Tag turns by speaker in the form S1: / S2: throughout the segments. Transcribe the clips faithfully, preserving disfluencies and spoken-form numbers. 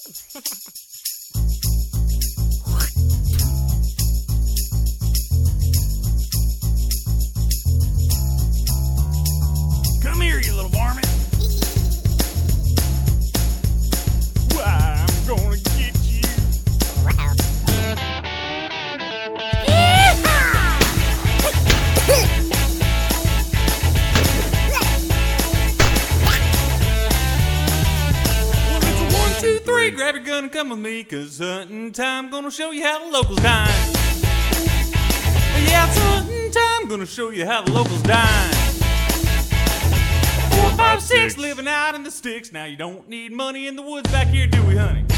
S1: Come here, you little varmint. Why, I'm gonna get you. Well, it's a one, two, three. Grab your gun and come with me, 'cause hunting time gonna show you how the locals dine. Yeah, it's hunting time, gonna show you how the locals dine. Four, five, six, living out in the sticks. Now you don't need money in the woods back here, do we, honey?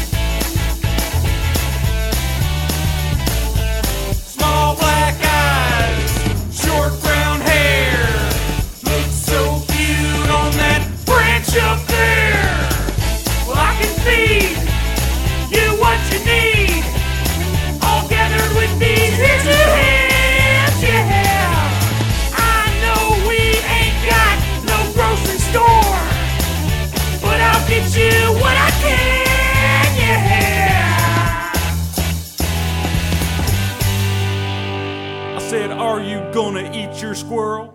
S1: Small black eyes, short brown hair, look so cute on that branch up there. Well, I can feed you what you need, all gathered with these here two hands, yeah. I know we ain't got no grocery store, but I'll get you what I can, yeah. I said, are you gonna eat your squirrel?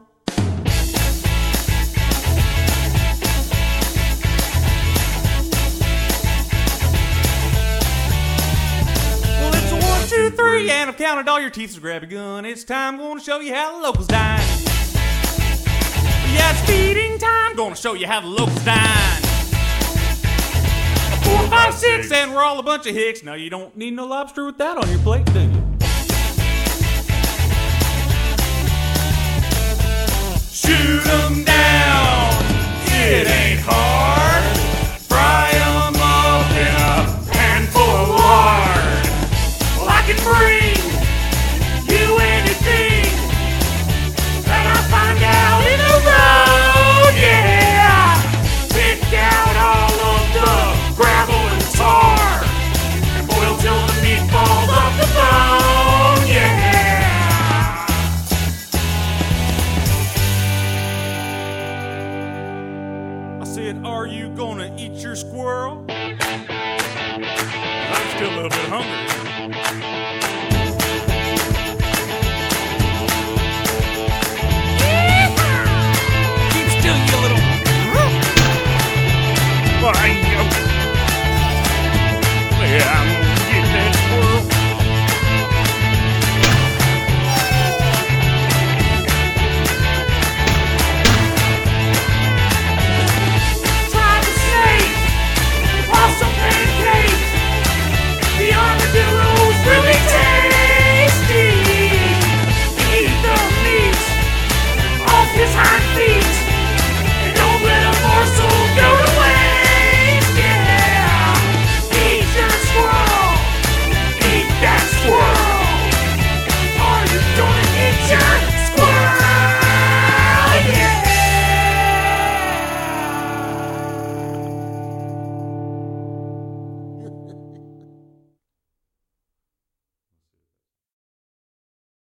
S1: Well, it's a one, two, three, and I've counted all your teeth, so grab a gun. It's time, gonna show you how the locals dine. Yeah, it's feeding time, gonna show you how the locals dine. Four, five, six, and we're all a bunch of hicks. Now you don't need no lobster with that on your plate, do you? Shoot 'em down, it ain't hard. Fry 'em up in a pan full of lard. Well, I can bring you anything that I find out in a road, yeah. Pick out all of the gravel and tar and boil till the meat falls off the bone, yeah. I said, are you gonna eat your squirrel? I'm still a little bit hungry.